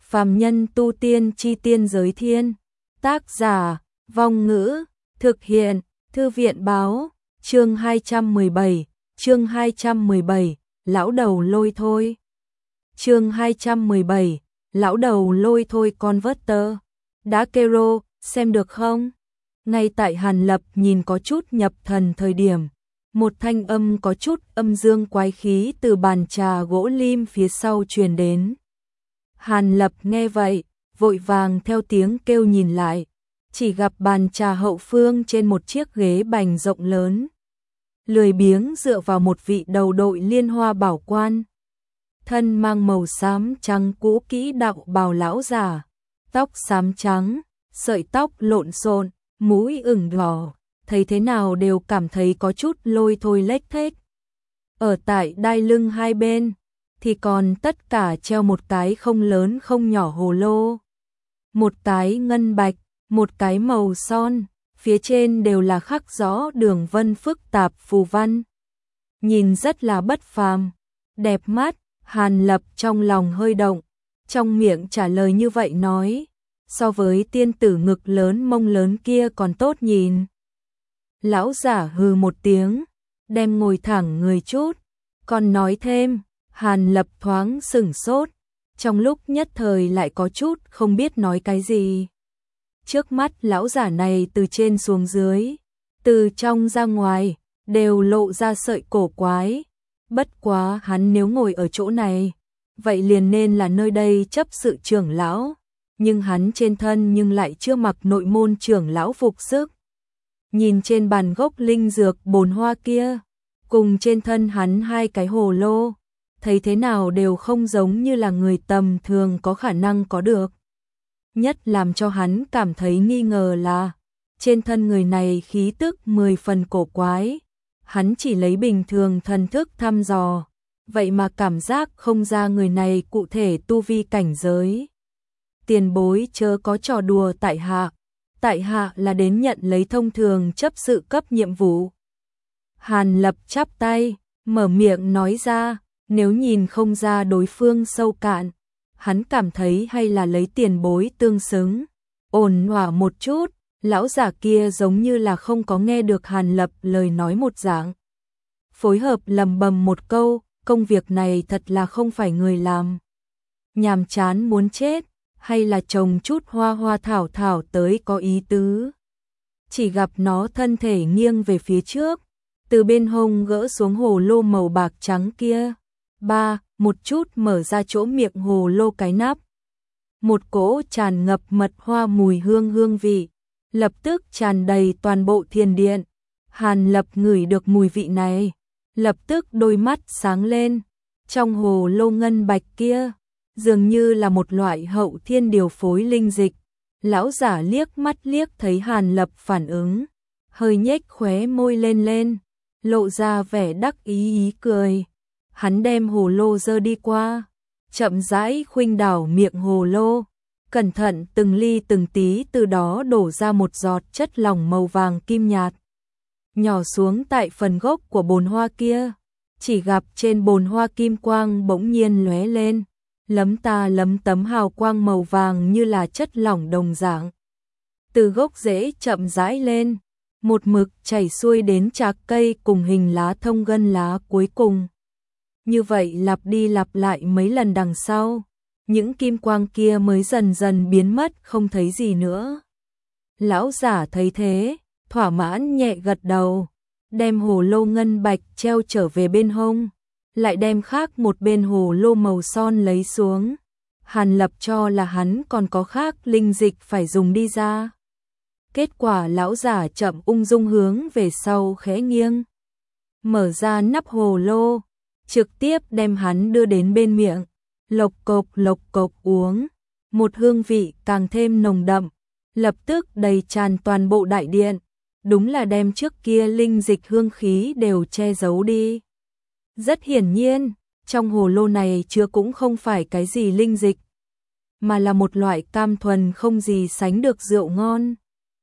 Phàm nhân tu tiên chi tiên giới thiên. Tác giả, Vong Ngữ, thực hiện, Thư viện báo, chương 217, lão đầu lôi thôi. Chương 217, lão đầu lôi thôi converter. Đã kero, xem được không? Ngay tại Hàn Lập nhìn có chút nhập thần thời điểm, một thanh âm có chút âm dương quái khí từ bàn trà gỗ lim phía sau truyền đến. Hàn Lập nghe vậy, vội vàng theo tiếng kêu nhìn lại, chỉ gặp bàn trà hậu phương trên một chiếc ghế bành rộng lớn. Lười biếng dựa vào một vị đầu đội liên hoa bảo quan. Thân mang màu xám trắng cũ kỹ đạo bào lão già, tóc xám trắng, sợi tóc lộn xộn, mũi ửng đỏ, thấy thế nào đều cảm thấy có chút lôi thôi lếch thếch. Ở tại đai lưng hai bên thì còn tất cả treo một cái không lớn không nhỏ hồ lô. Một cái ngân bạch, một cái màu son, phía trên đều là khắc rõ đường vân phức tạp phù văn. Nhìn rất là bất phàm, đẹp mắt. Hàn Lập trong lòng hơi động, trong miệng trả lời như vậy nói, so với tiên tử ngực lớn mông lớn kia còn tốt nhìn. Lão giả hừ một tiếng, đem ngồi thẳng người chút, còn nói thêm. Hàn Lập thoáng sửng sốt, trong lúc nhất thời lại có chút không biết nói cái gì. Trước mắt lão giả này từ trên xuống dưới, từ trong ra ngoài, đều lộ ra sợi cổ quái. Bất quá hắn nếu ngồi ở chỗ này, vậy liền nên là nơi đây chấp sự trưởng lão, nhưng hắn trên thân nhưng lại chưa mặc nội môn trưởng lão phục sức. Nhìn trên bàn gốc linh dược bồn hoa kia, cùng trên thân hắn hai cái hồ lô, thấy thế nào đều không giống như là người tầm thường có khả năng có được. Nhất làm cho hắn cảm thấy nghi ngờ là, trên thân người này khí tức 10 phần cổ quái. Hắn chỉ lấy bình thường thần thức thăm dò, vậy mà cảm giác không ra người này cụ thể tu vi cảnh giới. Tiền bối chớ có trò đùa tại hạ là đến nhận lấy thông thường chấp sự cấp nhiệm vụ. Hàn Lập chắp tay, mở miệng nói ra, nếu nhìn không ra đối phương sâu cạn, hắn cảm thấy hay là lấy tiền bối tương xứng. Ổn hòa một chút. Lão giả kia giống như là không có nghe được Hàn Lập lời nói một dạng. Phối hợp lầm bầm một câu, công việc này thật là không phải người làm. Nhàm chán muốn chết, hay là trồng chút hoa hoa thảo thảo tới có ý tứ. Chỉ gặp nó thân thể nghiêng về phía trước, từ bên hông gỡ xuống hồ lô màu bạc trắng kia. Một chút mở ra chỗ miệng hồ lô cái nắp. Một cỗ tràn ngập mật hoa mùi hương vị lập tức tràn đầy toàn bộ thiền điện. Hàn Lập ngửi được mùi vị này, lập tức đôi mắt sáng lên. Trong hồ lô ngân bạch kia, dường như là một loại hậu thiên điều phối linh dịch. Lão giả liếc mắt liếc thấy Hàn Lập phản ứng, hơi nhếch khóe môi lên, lộ ra vẻ đắc ý cười. Hắn đem hồ lô giơ đi qua, chậm rãi khuynh đảo miệng hồ lô. Cẩn thận từng ly từng tí từ đó đổ ra một giọt chất lỏng màu vàng kim nhạt. Nhỏ xuống tại phần gốc của bồn hoa kia, chỉ gặp trên bồn hoa kim quang bỗng nhiên lóe lên, lấm tấm hào quang màu vàng như là chất lỏng đồng dạng. Từ gốc rễ chậm rãi lên, một mực chảy xuôi đến trạc cây cùng hình lá thông gân lá cuối cùng. Như vậy lặp đi lặp lại mấy lần đằng sau, những kim quang kia mới dần dần biến mất không thấy gì nữa. Lão giả thấy thế, thỏa mãn nhẹ gật đầu, đem hồ lô ngân bạch treo trở về bên hông, lại đem khác một bên hồ lô màu son lấy xuống. Hàn Lập cho là hắn còn có khác linh dịch phải dùng đi ra. Kết quả lão giả chậm ung dung hướng về sau khẽ nghiêng, mở ra nắp hồ lô, trực tiếp đem hắn đưa đến bên miệng. Lộc cộc uống, một hương vị càng thêm nồng đậm, lập tức đầy tràn toàn bộ đại điện, đúng là đem trước kia linh dịch hương khí đều che giấu đi. Rất hiển nhiên, trong hồ lô này chứa cũng không phải cái gì linh dịch, mà là một loại cam thuần không gì sánh được rượu ngon.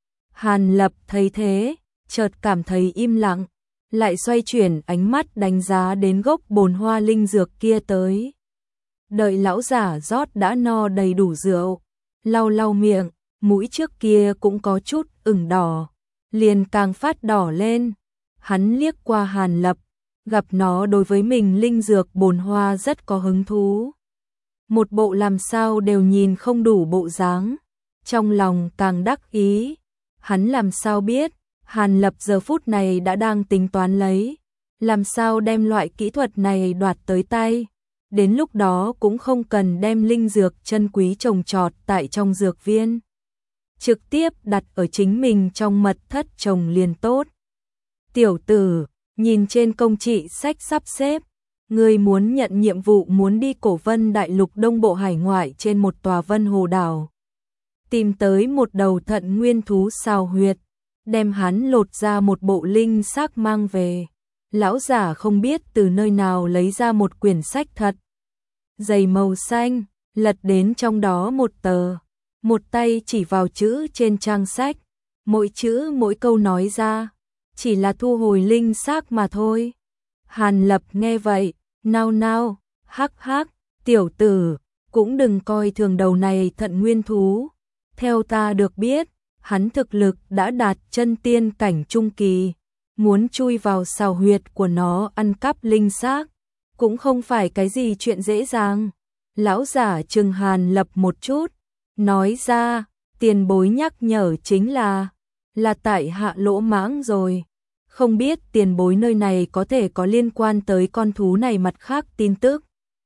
Hàn Lập thấy thế, chợt cảm thấy im lặng, lại xoay chuyển ánh mắt đánh giá đến gốc bồn hoa linh dược kia tới. Đợi lão giả rót đã no đầy đủ rượu, lau lau miệng, mũi trước kia cũng có chút ửng đỏ, liền càng phát đỏ lên. Hắn liếc qua Hàn Lập, gặp nó đối với mình linh dược bồn hoa rất có hứng thú. Một bộ làm sao đều nhìn không đủ bộ dáng, trong lòng càng đắc ý. Hắn làm sao biết, Hàn Lập giờ phút này đã đang tính toán lấy, làm sao đem loại kỹ thuật này đoạt tới tay. Đến lúc đó cũng không cần đem linh dược chân quý trồng trọt tại trong dược viên, trực tiếp đặt ở chính mình trong mật thất trồng liền tốt. Tiểu tử, nhìn trên công trị sách sắp xếp, ngươi muốn nhận nhiệm vụ muốn đi Cổ Vân Đại Lục Đông Bộ hải ngoại trên một tòa Vân Hồ đảo, tìm tới một đầu thận nguyên thú xào huyệt, đem hắn lột ra một bộ linh xác mang về. Lão giả không biết từ nơi nào lấy ra một quyển sách thật dày màu xanh, lật đến trong đó một tờ, một tay chỉ vào chữ trên trang sách, mỗi chữ mỗi câu nói ra, chỉ là thu hồi linh xác mà thôi. Hàn Lập nghe vậy, nao nao, hắc hắc, tiểu tử, cũng đừng coi thường đầu này thận nguyên thú. Theo ta được biết, hắn thực lực đã đạt chân tiên cảnh trung kỳ, muốn chui vào sào huyệt của nó ăn cắp linh xác, cũng không phải cái gì chuyện dễ dàng. Lão giả trừng Hàn Lập một chút, nói ra, tiền bối nhắc nhở chính là tại hạ lỗ mãng rồi. Không biết tiền bối nơi này có thể có liên quan tới con thú này mặt khác tin tức.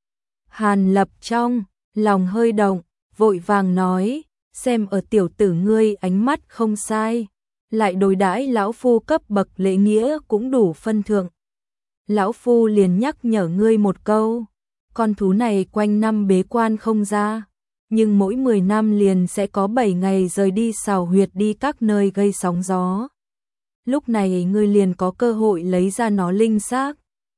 Hàn Lập trong lòng hơi động, vội vàng nói, xem ở tiểu tử ngươi ánh mắt không sai, lại đối đãi lão phu cấp bậc lễ nghĩa cũng đủ phân thượng. Lão phu liền nhắc nhở ngươi một câu, con thú này quanh năm bế quan không ra, nhưng mỗi 10 năm liền sẽ có 7 ngày rời đi sào huyệt đi các nơi gây sóng gió. Lúc này ngươi liền có cơ hội lấy ra nó linh xác.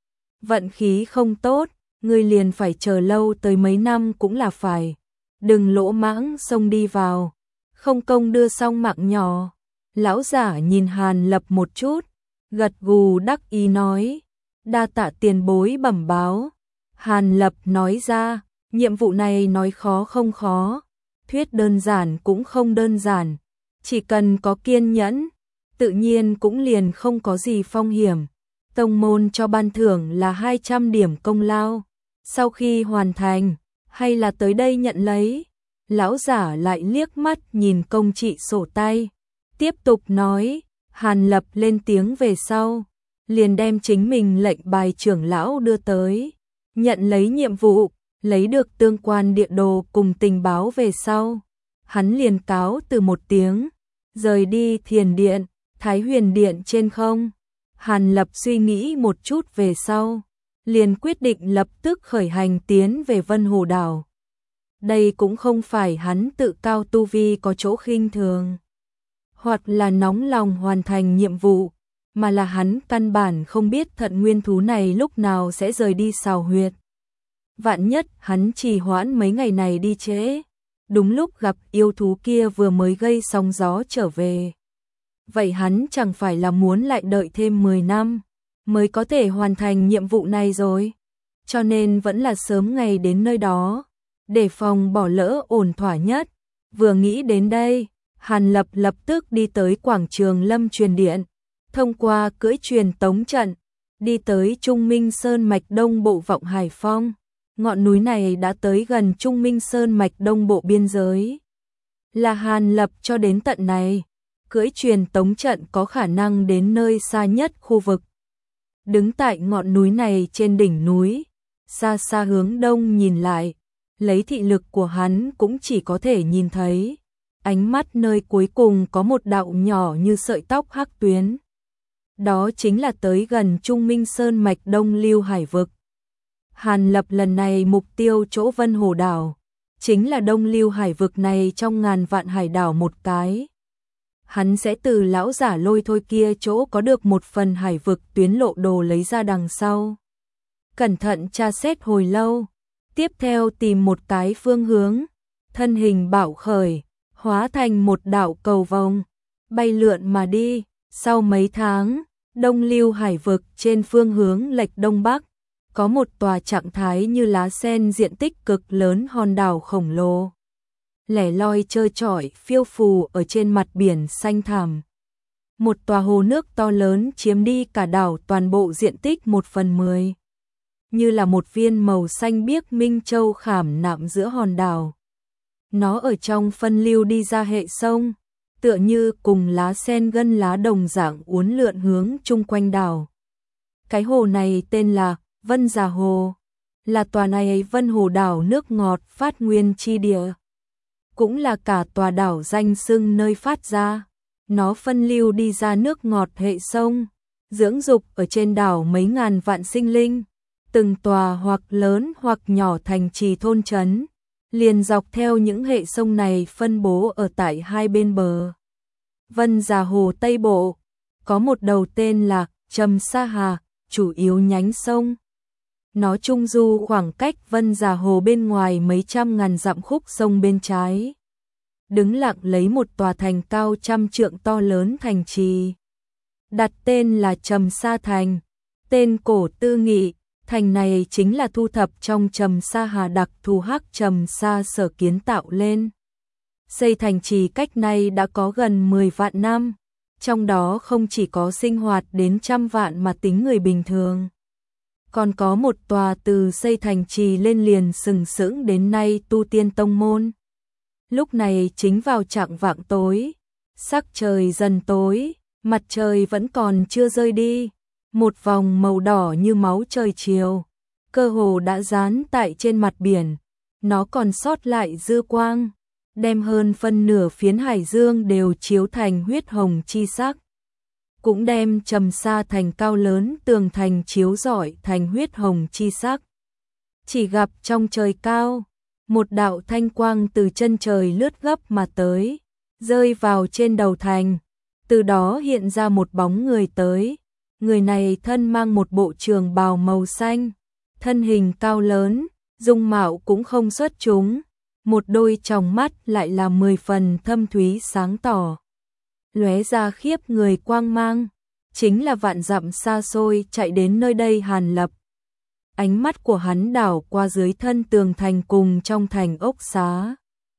Vận khí không tốt, ngươi liền phải chờ lâu tới mấy năm cũng là phải. Đừng lỗ mãng xông đi vào, không công đưa xong mạng nhỏ. Lão giả nhìn Hàn Lập một chút, gật gù đắc ý nói, đa tạ tiền bối bẩm báo. Hàn Lập nói ra, nhiệm vụ này nói khó không khó, thuyết đơn giản cũng không đơn giản, chỉ cần có kiên nhẫn, tự nhiên cũng liền không có gì phong hiểm. Tông môn cho ban thưởng là 200 điểm công lao, sau khi hoàn thành, hay là tới đây nhận lấy. Lão giả lại liếc mắt nhìn công trị sổ tay, tiếp tục nói. Hàn Lập lên tiếng về sau, liền đem chính mình lệnh bài trưởng lão đưa tới, nhận lấy nhiệm vụ, lấy được tương quan địa đồ cùng tình báo về sau. Hắn liền cáo từ một tiếng, rời đi thiền điện, Thái Huyền Điện trên không. Hàn Lập suy nghĩ một chút về sau, liền quyết định lập tức khởi hành tiến về Vân Hồ Đảo. Đây cũng không phải hắn tự cao tu vi có chỗ khinh thường, hoặc là nóng lòng hoàn thành nhiệm vụ, mà là hắn căn bản không biết thận nguyên thú này lúc nào sẽ rời đi sào huyệt. Vạn nhất hắn trì hoãn mấy ngày này đi trễ, đúng lúc gặp yêu thú kia vừa mới gây sóng gió trở về. Vậy hắn chẳng phải là muốn lại đợi thêm 10 năm mới có thể hoàn thành nhiệm vụ này rồi. Cho nên vẫn là sớm ngày đến nơi đó, để phòng bỏ lỡ ổn thỏa nhất. Vừa nghĩ đến đây, Hàn Lập lập tức đi tới quảng trường Lâm Truyền Điện, thông qua cưỡi truyền tống trận, đi tới Trung Minh Sơn mạch đông bộ Vọng Hải Phong. Ngọn núi này đã tới gần Trung Minh Sơn mạch đông bộ biên giới. Là Hàn Lập cho đến tận này, cưỡi truyền tống trận có khả năng đến nơi xa nhất khu vực. Đứng tại ngọn núi này trên đỉnh núi, xa xa hướng đông nhìn lại, lấy thị lực của hắn cũng chỉ có thể nhìn thấy ánh mắt nơi cuối cùng có một đạo nhỏ như sợi tóc hắc tuyến. Đó chính là tới gần Trung Minh Sơn mạch Đông Lưu Hải vực. Hàn Lập lần này mục tiêu chỗ Vân Hồ Đảo, chính là Đông Lưu Hải vực này trong ngàn vạn hải đảo một cái. Hắn sẽ từ lão giả Lôi Thôi kia chỗ có được một phần hải vực tuyến lộ đồ lấy ra đằng sau. Cẩn thận tra xét hồi lâu, tiếp theo tìm một cái phương hướng, thân hình bạo khởi, hóa thành một đạo cầu vồng, bay lượn mà đi. Sau mấy tháng, Đông Lưu Hải vực trên phương hướng lệch đông bắc, có một tòa trạng thái như lá sen diện tích cực lớn hòn đảo khổng lồ, lẻ loi trơ trọi phiêu phù ở trên mặt biển xanh thẳm. Một tòa hồ nước to lớn chiếm đi cả đảo toàn bộ diện tích 1/10, như là một viên màu xanh biếc minh châu khảm nạm giữa hòn đảo. Nó ở trong phân lưu đi ra hệ sông, tựa như cùng lá sen gân lá đồng dạng uốn lượn hướng chung quanh đảo. Cái hồ này tên là Vân Già Hồ, là tòa này Vân Hồ đảo nước ngọt phát nguyên chi địa, cũng là cả tòa đảo danh xưng nơi phát ra. Nó phân lưu đi ra nước ngọt hệ sông, dưỡng dục ở trên đảo mấy ngàn vạn sinh linh, từng tòa hoặc lớn hoặc nhỏ thành trì thôn trấn, liền dọc theo những hệ sông này phân bố ở tại hai bên bờ. Vân Già Hồ Tây Bộ, có một đầu tên là Trầm Sa Hà, chủ yếu nhánh sông. Nó trung du khoảng cách Vân Già Hồ bên ngoài mấy trăm ngàn dặm khúc sông bên trái. Đứng lặng lấy một tòa thành cao trăm trượng to lớn thành trì. Đặt tên là Trầm Sa Thành, tên cổ tư nghị, thành này chính là thu thập trong Trầm Sa Hà đặc thù hắc Trầm Sa sở kiến tạo lên. Xây thành trì cách nay đã có gần 10 vạn năm, trong đó không chỉ có sinh hoạt đến trăm vạn mà tính người bình thường. Còn có một tòa từ xây thành trì lên liền sừng sững đến nay tu tiên tông môn. Lúc này chính vào chạng vạng tối, sắc trời dần tối, mặt trời vẫn còn chưa rơi đi, một vòng màu đỏ như máu trời chiều, cơ hồ đã dán tại trên mặt biển, nó còn sót lại dư quang, đem hơn phân nửa phiến hải dương đều chiếu thành huyết hồng chi sắc. Cũng đem Trầm Sa Thành cao lớn tường thành chiếu rọi thành huyết hồng chi sắc. Chỉ gặp trong trời cao, một đạo thanh quang từ chân trời lướt gấp mà tới, rơi vào trên đầu thành, từ đó hiện ra một bóng người tới. Người này thân mang một bộ trường bào màu xanh, thân hình cao lớn, dung mạo cũng không xuất chúng, một đôi tròng mắt lại là 10 phần thâm thúy sáng tỏ, lóe ra khiếp người quang mang, chính là vạn dặm xa xôi chạy đến nơi đây Hàn Lập. Ánh mắt của hắn đảo qua dưới thân tường thành cùng trong thành ốc xá.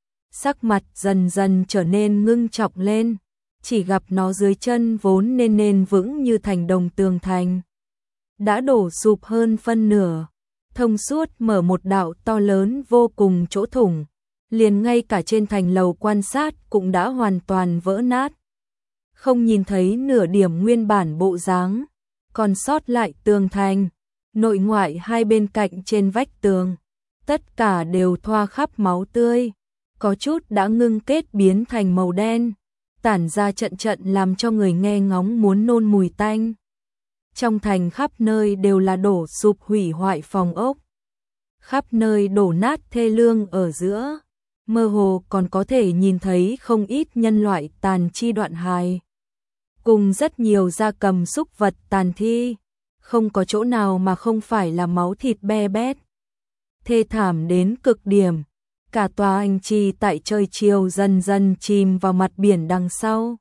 Sắc mặt dần dần trở nên ngưng trọng lên, chỉ gặp nó dưới chân vốn nên vững như thành đồng tường thành, đã đổ sụp hơn phân nửa, thông suốt mở một đạo to lớn vô cùng chỗ thủng, liền ngay cả trên thành lầu quan sát cũng đã hoàn toàn vỡ nát. Không nhìn thấy nửa điểm nguyên bản bộ dáng, còn sót lại tường thành, nội ngoại hai bên cạnh trên vách tường, tất cả đều thoa khắp máu tươi, có chút đã ngưng kết biến thành màu đen, tản ra trận trận làm cho người nghe ngóng muốn nôn mùi tanh. Trong thành khắp nơi đều là đổ sụp hủy hoại phòng ốc, khắp nơi đổ nát thê lương ở giữa, mơ hồ còn có thể nhìn thấy không ít nhân loại tàn chi đoạn hài, cùng rất nhiều gia cầm súc vật tàn thi, không có chỗ nào mà không phải là máu thịt be bét. Thê thảm đến cực điểm, cả tòa thành trì tại trời chiều dần dần chìm vào mặt biển đằng sau,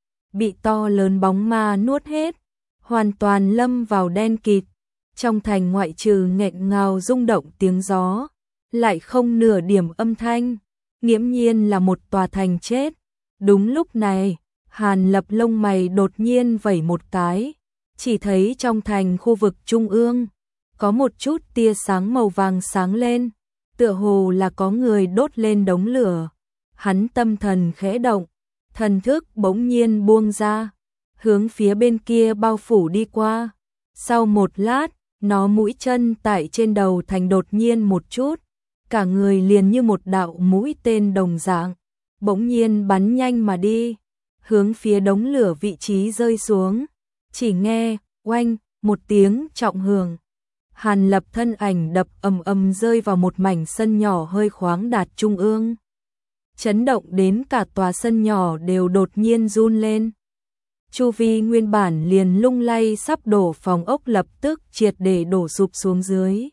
bị to lớn bóng ma nuốt hết, hoàn toàn lâm vào đen kịt. Trong thành ngoại trừ nghẹn ngào rung động tiếng gió, lại không nửa điểm âm thanh, nghiễm nhiên là một tòa thành chết. Đúng lúc này, Hàn Lập lông mày đột nhiên vẩy một cái, chỉ thấy trong thành khu vực trung ương, có một chút tia sáng màu vàng sáng lên, tựa hồ là có người đốt lên đống lửa. Hắn tâm thần khẽ động, thần thức bỗng nhiên buông ra, hướng phía bên kia bao phủ đi qua. Sau một lát, nó mũi chân tại trên đầu thành đột nhiên một chút, cả người liền như một đạo mũi tên đồng dạng, bỗng nhiên bắn nhanh mà đi, hướng phía đống lửa vị trí rơi xuống. Chỉ nghe oanh một tiếng trọng hưởng, Hàn Lập thân ảnh đập ầm ầm rơi vào một mảnh sân nhỏ hơi khoáng đạt trung ương, chấn động đến cả tòa sân nhỏ đều đột nhiên run lên. Chu vi nguyên bản liền lung lay sắp đổ phòng ốc lập tức triệt để đổ sụp xuống dưới,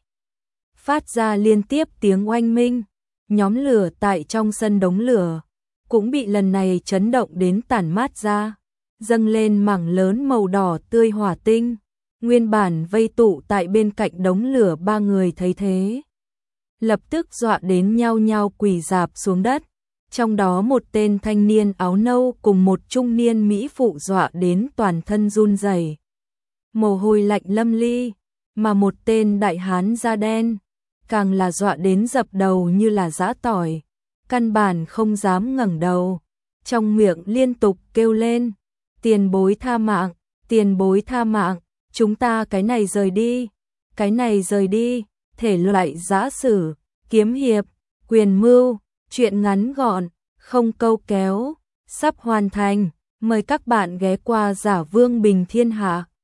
phát ra liên tiếp tiếng oanh minh. Nhóm lửa tại trong sân đống lửa cũng bị lần này chấn động đến tản mát ra, dâng lên mảng lớn màu đỏ tươi hỏa tinh, Nguyên bản vây tụ tại bên cạnh đống lửa ba người thấy thế, lập tức dọa đến nhao nhao quỳ rạp xuống đất. Trong đó một tên thanh niên áo nâu cùng một trung niên mỹ phụ dọa đến toàn thân run rẩy, mồ hôi lạnh lâm ly, mà một tên đại hán da đen càng là dọa đến dập đầu như là giã tỏi, căn bản không dám ngẩng đầu, trong miệng liên tục kêu lên: "Tiền bối tha mạng, tiền bối tha mạng, chúng ta cái này rời đi, cái này rời đi." Thể loại giã sử, kiếm hiệp, quyền mưu, truyện ngắn gọn, không câu kéo, sắp hoàn thành. Mời các bạn ghé qua Giả Vương Bình Thiên Hạ.